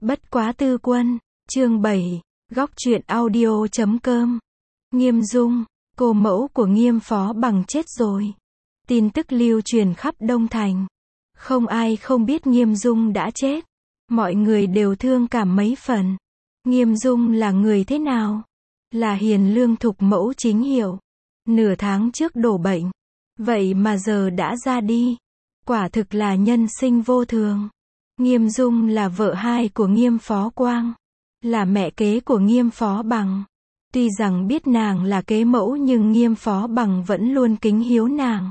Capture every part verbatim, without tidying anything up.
Bất quá tư quân, chương bảy, góc truyện audio chấm com. Nghiêm Dung, cô mẫu của Nghiêm Phó Bằng chết rồi. Tin tức lưu truyền khắp Đông Thành. Không ai không biết Nghiêm Dung đã chết. Mọi người đều thương cảm mấy phần. Nghiêm Dung là người thế nào? Là hiền lương thục mẫu chính hiệu. Nửa tháng trước đổ bệnh. Vậy mà giờ đã ra đi. Quả thực là nhân sinh vô thường. Nghiêm Dung là vợ hai của Nghiêm Phó Quang. Là mẹ kế của Nghiêm Phó Bằng. Tuy rằng biết nàng là kế mẫu nhưng Nghiêm Phó Bằng vẫn luôn kính hiếu nàng.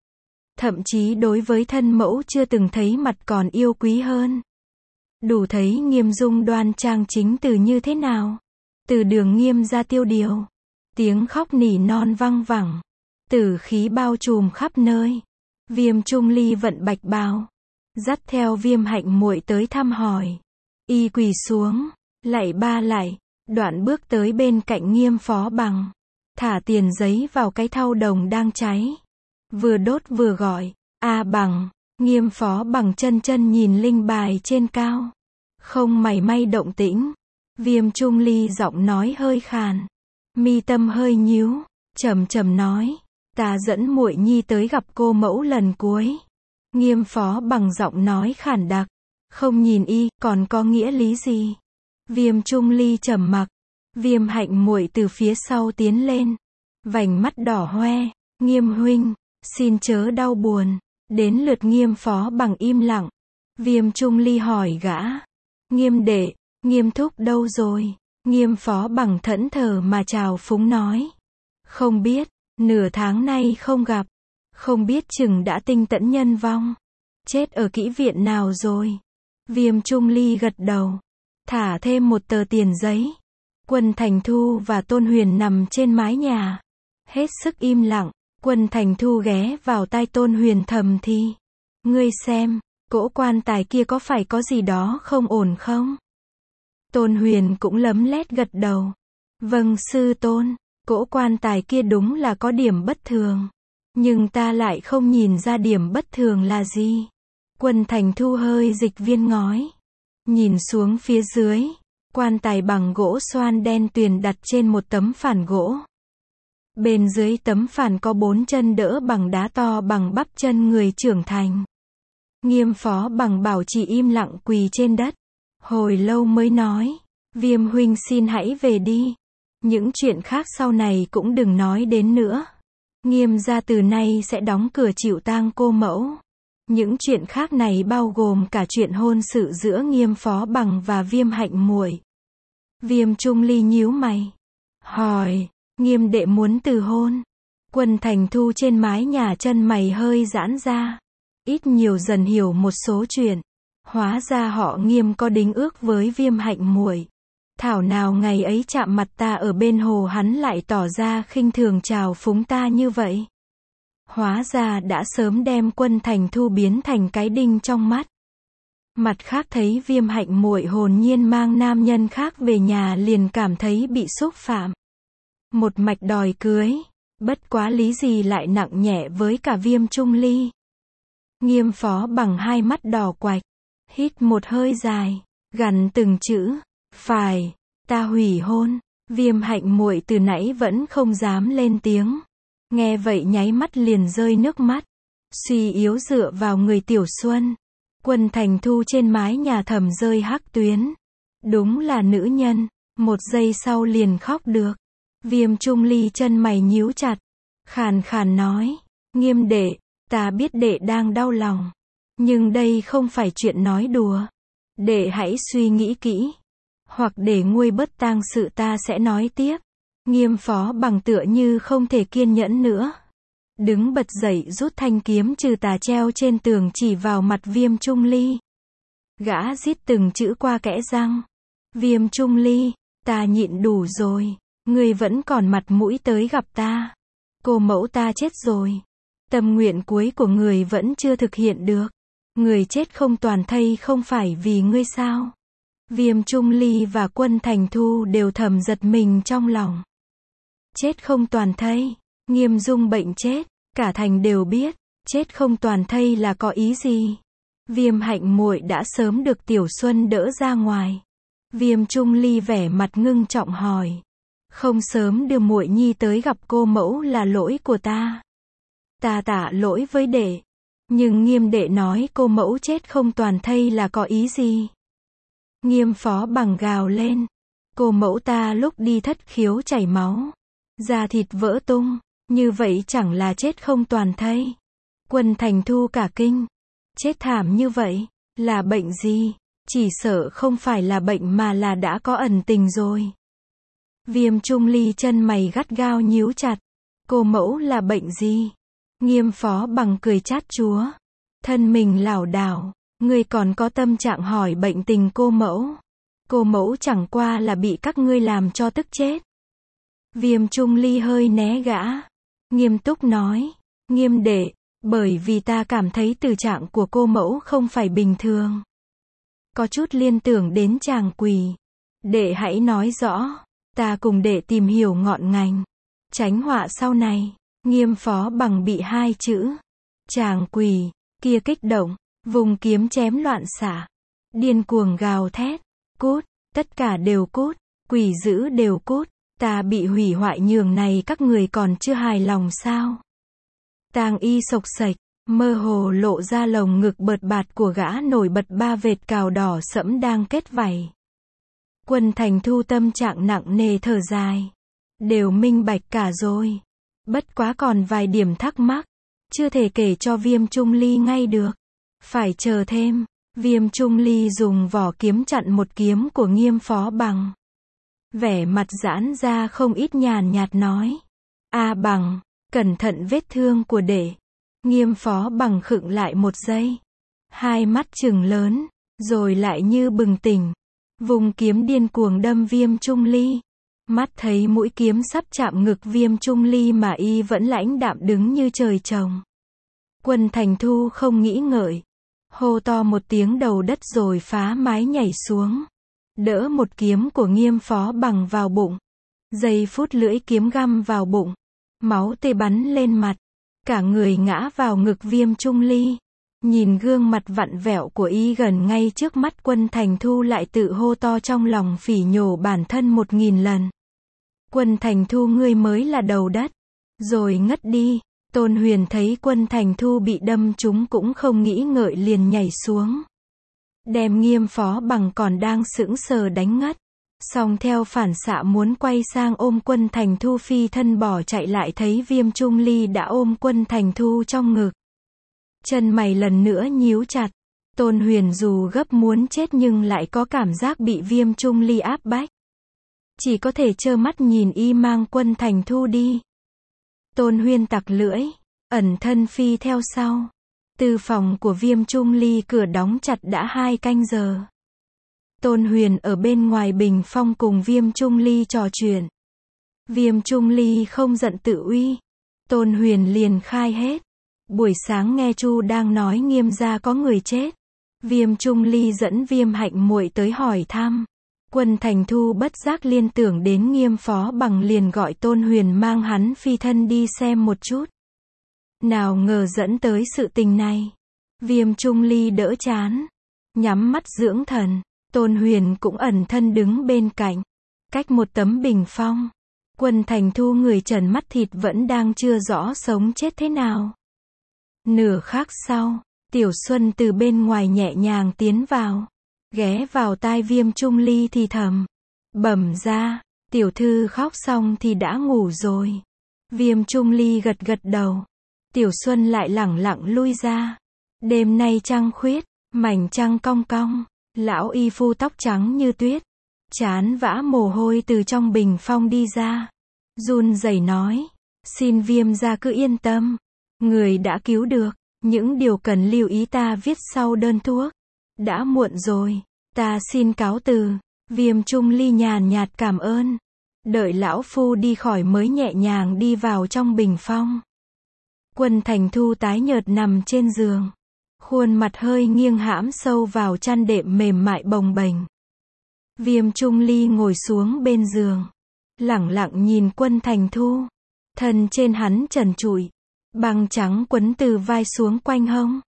Thậm chí đối với thân mẫu chưa từng thấy mặt còn yêu quý hơn. Đủ thấy Nghiêm Dung đoan trang chính từ như thế nào. Từ đường Nghiêm ra tiêu điều. Tiếng khóc nỉ non văng vẳng. Tử khí bao trùm khắp nơi. Viêm Trung Ly vận bạch bào. Dắt theo Viêm Hạnh muội tới thăm hỏi. Y quỳ xuống. Lạy ba lạy. Đoạn bước tới bên cạnh Nghiêm Phó Bằng. Thả tiền giấy vào cái thau đồng đang cháy. Vừa đốt vừa gọi. A Bằng. Nghiêm Phó Bằng chân chân nhìn linh bài trên cao. Không mảy may động tĩnh. Viêm Trung Ly giọng nói hơi khàn. Mi tâm hơi nhíu. Trầm trầm nói. Ta dẫn muội nhi tới gặp cô mẫu lần cuối. Nghiêm Phó Bằng giọng nói khản đặc. Không nhìn y, còn có nghĩa lý gì? Viêm Trung Ly trầm mặc. Viêm Hạnh muội từ phía sau tiến lên. Vành mắt đỏ hoe. Nghiêm huynh, xin chớ đau buồn. Đến lượt Nghiêm Phó Bằng im lặng. Viêm Trung Ly hỏi gã. Nghiêm đệ, Nghiêm thúc đâu rồi? Nghiêm Phó Bằng thẫn thờ mà chào phúng nói. Không biết, nửa tháng nay không gặp. Không biết chừng đã tinh tẫn nhân vong. Chết ở kỹ viện nào rồi? Viêm Trung Ly gật đầu. Thả thêm một tờ tiền giấy. Quân Thành Thu và Tôn Huyền nằm trên mái nhà. Hết sức im lặng. Quân Thành Thu ghé vào tai Tôn Huyền thầm thì. Ngươi xem, cỗ quan tài kia có phải có gì đó không ổn không? Tôn Huyền cũng lấm lét gật đầu. Vâng sư tôn, cỗ quan tài kia đúng là có điểm bất thường. Nhưng ta lại không nhìn ra điểm bất thường là gì. Quân Thành Thu hơi dịch viên ngói. Nhìn xuống phía dưới. Quan tài bằng gỗ xoan đen tuyền đặt trên một tấm phản gỗ. Bên dưới tấm phản có bốn chân đỡ bằng đá to bằng bắp chân người trưởng thành. Nghiêm Phó Bằng bảo chỉ im lặng quỳ trên đất. Hồi lâu mới nói. Viêm huynh xin hãy về đi. Những chuyện khác sau này cũng đừng nói đến nữa. Nghiêm gia từ nay sẽ đóng cửa chịu tang cô mẫu. Những chuyện khác này bao gồm cả chuyện hôn sự giữa Nghiêm Phó Bằng và Viêm Hạnh muội. Viêm Trung Ly nhíu mày. Hỏi, Nghiêm đệ muốn từ hôn? Quân Thành Thu trên mái nhà chân mày hơi giãn ra. Ít nhiều dần hiểu một số chuyện. Hóa ra họ Nghiêm có đính ước với Viêm Hạnh muội. Thảo nào ngày ấy chạm mặt ta ở bên hồ hắn lại tỏ ra khinh thường chào phúng ta như vậy. Hóa ra đã sớm đem Quân Thành Thu biến thành cái đinh trong mắt. Mặt khác thấy Viêm Hạnh muội hồn nhiên mang nam nhân khác về nhà liền cảm thấy bị xúc phạm. Một mạch đòi cưới. Bất quá lý gì lại nặng nhẹ với cả Viêm Trung Ly. Nghiêm Phó Bằng hai mắt đỏ quạch. Hít một hơi dài. Gằn từng chữ. Phải, ta hủy hôn. Viêm Hạnh muội từ nãy vẫn không dám lên tiếng. Nghe vậy nháy mắt liền rơi nước mắt. Suy yếu dựa vào người Tiểu Xuân. Quân Thành Thu trên mái nhà thầm rơi hắc tuyến. Đúng là nữ nhân. Một giây sau liền khóc được. Viêm Trung Ly chân mày nhíu chặt. Khàn khàn nói. Nghiêm đệ, ta biết đệ đang đau lòng. Nhưng đây không phải chuyện nói đùa. Đệ hãy suy nghĩ kỹ. Hoặc để nguôi bớt tang sự ta sẽ nói tiếp. Nghiêm Phó Bằng tựa như không thể kiên nhẫn nữa. Đứng bật dậy rút thanh kiếm trừ tà treo trên tường chỉ vào mặt Viêm Trung Ly. Gã rít từng chữ qua kẽ răng. Viêm Trung Ly, ta nhịn đủ rồi. Ngươi vẫn còn mặt mũi tới gặp ta. Cô mẫu ta chết rồi. Tâm nguyện cuối của người vẫn chưa thực hiện được. Người chết không toàn thây không phải vì ngươi sao? Viêm Trung Ly và Quân Thành Thu đều thầm giật mình trong lòng. Chết không toàn thây. Nghiêm Dung bệnh chết. Cả thành đều biết. Chết không toàn thây là có ý gì? Viêm Hạnh muội đã sớm được Tiểu Xuân đỡ ra ngoài. Viêm Trung Ly vẻ mặt ngưng trọng hỏi. Không sớm đưa muội nhi tới gặp cô mẫu là lỗi của ta. Ta tạ lỗi với đệ. Nhưng Nghiêm đệ nói cô mẫu chết không toàn thây là có ý gì? Nghiêm Phó Bằng gào lên. Cô mẫu ta lúc đi thất khiếu chảy máu. Da thịt vỡ tung. Như vậy chẳng là chết không toàn thây. Quân Thành Thu cả kinh. Chết thảm như vậy. Là bệnh gì? Chỉ sợ không phải là bệnh mà là đã có ẩn tình rồi. Viêm Trung Ly chân mày gắt gao nhíu chặt. Cô mẫu là bệnh gì? Nghiêm Phó Bằng cười chát chúa. Thân mình lảo đảo. Ngươi còn có tâm trạng hỏi bệnh tình cô mẫu. Cô mẫu chẳng qua là bị các ngươi làm cho tức chết. Viêm Trung Ly hơi né gã. Nghiêm túc nói. Nghiêm đệ, bởi vì ta cảm thấy tình trạng của cô mẫu không phải bình thường. Có chút liên tưởng đến chàng quỷ. Đệ hãy nói rõ. Ta cùng đệ tìm hiểu ngọn ngành. Tránh họa sau này. Nghiêm Phó Bằng bị hai chữ. Chàng quỷ. Kia kích động. Vùng kiếm chém loạn xạ. Điên cuồng gào thét. Cút. Tất cả đều cút. Quỷ dữ đều cút. Ta bị hủy hoại nhường này các người còn chưa hài lòng sao? Tang y sộc sạch. Mơ hồ lộ ra lồng ngực bợt bạt của gã nổi bật ba vệt cào đỏ sẫm đang kết vảy. Quân Thành Thu tâm trạng nặng nề thở dài. Đều minh bạch cả rồi. Bất quá còn vài điểm thắc mắc. Chưa thể kể cho Viêm Trung Ly ngay được. Phải chờ thêm. Viêm Trung Ly dùng vỏ kiếm chặn một kiếm của Nghiêm Phó Bằng. Vẻ mặt giãn ra không ít nhàn nhạt nói. A Bằng, cẩn thận vết thương của đệ. Nghiêm Phó Bằng khựng lại một giây. Hai mắt trừng lớn. Rồi lại như bừng tỉnh. Vùng kiếm điên cuồng đâm Viêm Trung Ly. Mắt thấy mũi kiếm sắp chạm ngực Viêm Trung Ly mà y vẫn lãnh đạm đứng như trời trồng. Quân Thành Thu không nghĩ ngợi. Hô to một tiếng đầu đất rồi phá mái nhảy xuống. Đỡ một kiếm của Nghiêm Phó Bằng vào bụng. Giây phút lưỡi kiếm găm vào bụng. Máu tê bắn lên mặt. Cả người ngã vào ngực Viêm Trung Ly. Nhìn gương mặt vặn vẹo của y gần ngay trước mắt Quân Thành Thu lại tự hô to trong lòng phỉ nhổ bản thân một nghìn lần. Quân Thành Thu ngươi mới là đầu đất. Rồi ngất đi. Tôn Huyền thấy Quân Thành Thu bị đâm trúng cũng không nghĩ ngợi liền nhảy xuống. Đem Nghiêm Phó Bằng còn đang sững sờ đánh ngất. Song theo phản xạ muốn quay sang ôm Quân Thành Thu phi thân bỏ chạy lại thấy Viêm Trung Ly đã ôm Quân Thành Thu trong ngực. Chân mày lần nữa nhíu chặt. Tôn Huyền dù gấp muốn chết nhưng lại có cảm giác bị Viêm Trung Ly áp bách. Chỉ có thể trơ mắt nhìn y mang Quân Thành Thu đi. Tôn Huyền tặc lưỡi, ẩn thân phi theo sau. Từ phòng của Viêm Trung Ly cửa đóng chặt đã hai canh giờ. Tôn Huyền ở bên ngoài bình phong cùng Viêm Trung Ly trò chuyện. Viêm Trung Ly không giận tự uy. Tôn Huyền liền khai hết. Buổi sáng nghe Chu đang nói Nghiêm gia có người chết. Viêm Trung Ly dẫn Viêm Hạnh muội tới hỏi thăm. Quân Thành Thu bất giác liên tưởng đến Nghiêm Phó Bằng liền gọi Tôn Huyền mang hắn phi thân đi xem một chút. Nào ngờ dẫn tới sự tình này. Viêm Trung Ly đỡ chán. Nhắm mắt dưỡng thần. Tôn Huyền cũng ẩn thân đứng bên cạnh. Cách một tấm bình phong. Quân Thành Thu người trần mắt thịt vẫn đang chưa rõ sống chết thế nào. Nửa khắc sau, Tiểu Xuân từ bên ngoài nhẹ nhàng tiến vào. Ghé vào tai Viêm Trung Ly thì thầm. Bẩm ra, tiểu thư khóc xong thì đã ngủ rồi. Viêm Trung Ly gật gật đầu. Tiểu Xuân lại lẳng lặng lui ra. Đêm nay trăng khuyết, mảnh trăng cong cong. Lão y phu tóc trắng như tuyết. Chán vã mồ hôi từ trong bình phong đi ra. Run rẩy nói. Xin Viêm gia cứ yên tâm. Người đã cứu được. Những điều cần lưu ý ta viết sau đơn thuốc. Đã muộn rồi. Ta xin cáo từ. Viêm Trung Ly nhàn nhạt cảm ơn. Đợi lão phu đi khỏi mới nhẹ nhàng đi vào trong bình phong. Quân Thành Thu tái nhợt nằm trên giường. Khuôn mặt hơi nghiêng hãm sâu vào chăn đệm mềm mại bồng bềnh. Viêm Trung Ly ngồi xuống bên giường. Lẳng lặng nhìn Quân Thành Thu. Thân trên hắn trần trụi. Băng trắng quấn từ vai xuống quanh hông.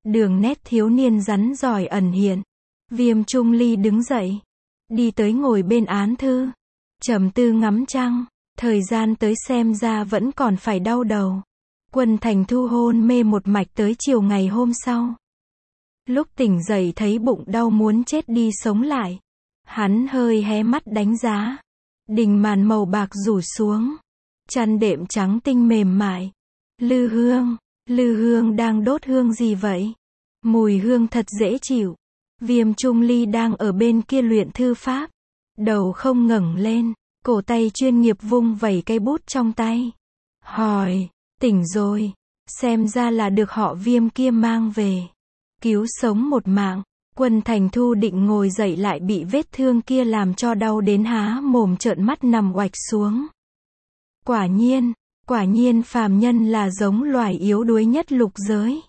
Đường nét thiếu niên rắn giỏi ẩn hiện. Viêm Trung Ly đứng dậy, đi tới ngồi bên án thư, trầm tư ngắm trăng. Thời gian tới xem ra vẫn còn phải đau đầu. Quân Thành Thu hôn mê một mạch tới chiều ngày hôm sau. Lúc tỉnh dậy thấy bụng đau muốn chết đi sống lại. Hắn hơi hé mắt đánh giá. Đình màn màu bạc rủ xuống. Chăn đệm trắng tinh mềm mại. Lư hương, lư hương đang đốt hương gì vậy? Mùi hương thật dễ chịu. Viêm Trung Ly đang ở bên kia luyện thư pháp. Đầu không ngẩng lên, cổ tay chuyên nghiệp vung vẩy cây bút trong tay. Hỏi, tỉnh rồi, xem ra là được họ Viêm kia mang về. Cứu sống một mạng. Quân Thành Thu định ngồi dậy lại bị vết thương kia làm cho đau đến há mồm trợn mắt nằm oạch xuống. Quả nhiên, quả nhiên phàm nhân là giống loài yếu đuối nhất lục giới.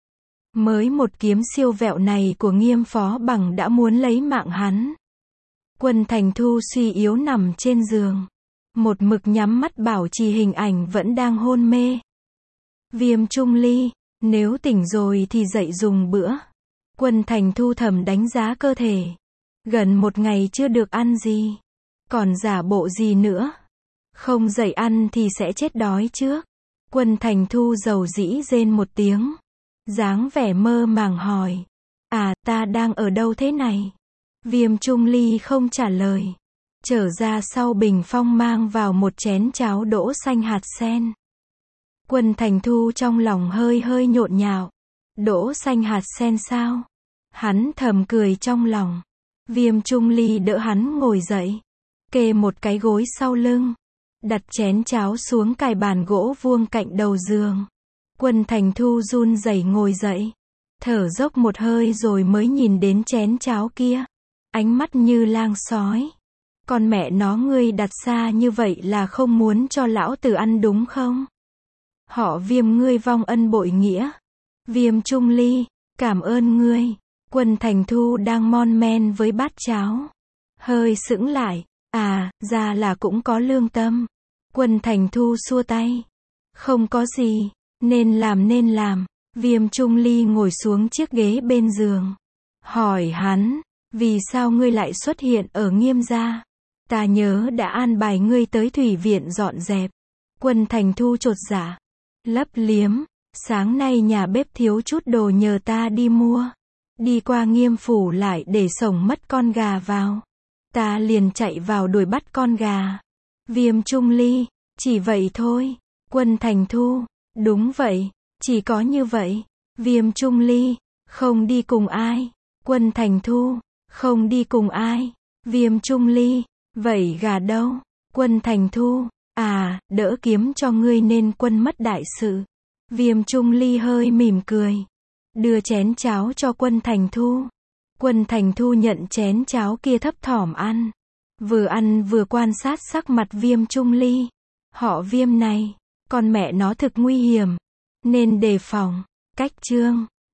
Mới một kiếm siêu vẹo này của Nghiêm Phó Bằng đã muốn lấy mạng hắn. Quân Thành Thu suy yếu nằm trên giường. Một mực nhắm mắt bảo trì hình ảnh vẫn đang hôn mê. Viêm Trung Ly, nếu tỉnh rồi thì dậy dùng bữa. Quân Thành Thu thầm đánh giá cơ thể. Gần một ngày chưa được ăn gì. Còn giả bộ gì nữa. Không dậy ăn thì sẽ chết đói trước. Quân Thành Thu dầu dĩ rên một tiếng. Dáng vẻ mơ màng hỏi. À, ta đang ở đâu thế này? Viêm Trung Ly không trả lời. Trở ra sau bình phong mang vào một chén cháo đỗ xanh hạt sen. Quân Thành Thu trong lòng hơi hơi nhộn nhạo. Đỗ xanh hạt sen sao? Hắn thầm cười trong lòng. Viêm Trung Ly đỡ hắn ngồi dậy. Kê một cái gối sau lưng. Đặt chén cháo xuống cài bàn gỗ vuông cạnh đầu giường. Quân Thành Thu run rẩy ngồi dậy. Thở dốc một hơi rồi mới nhìn đến chén cháo kia. Ánh mắt như lang sói. Con mẹ nó ngươi đặt xa như vậy là không muốn cho lão tử ăn đúng không? Họ Viêm ngươi vong ân bội nghĩa. Viêm Trung Ly, cảm ơn ngươi. Quân Thành Thu đang mon men với bát cháo. Hơi sững lại. À, ra là cũng có lương tâm. Quân Thành Thu xua tay. Không có gì. Nên làm nên làm. Viêm Trung Ly ngồi xuống chiếc ghế bên giường. Hỏi hắn. Vì sao ngươi lại xuất hiện ở Nghiêm gia? Ta nhớ đã an bài ngươi tới thủy viện dọn dẹp. Quân Thành Thu chột dạ. Lấp liếm. Sáng nay nhà bếp thiếu chút đồ nhờ ta đi mua. Đi qua Nghiêm phủ lại để sổng mất con gà vào. Ta liền chạy vào đuổi bắt con gà. Viêm Trung Ly. Chỉ vậy thôi. Quân Thành Thu. Đúng vậy. Chỉ có như vậy. Viêm Trung Ly. Không đi cùng ai. Quân Thành Thu. Không đi cùng ai. Viêm Trung Ly. Vậy gà đâu? Quân Thành Thu. À, đỡ kiếm cho ngươi nên quân mất đại sự. Viêm Trung Ly hơi mỉm cười. Đưa chén cháo cho Quân Thành Thu. Quân Thành Thu nhận chén cháo kia thấp thỏm ăn. Vừa ăn vừa quan sát sắc mặt Viêm Trung Ly. Họ Viêm này, con mẹ nó thực nguy hiểm. Nên đề phòng. Cách chương.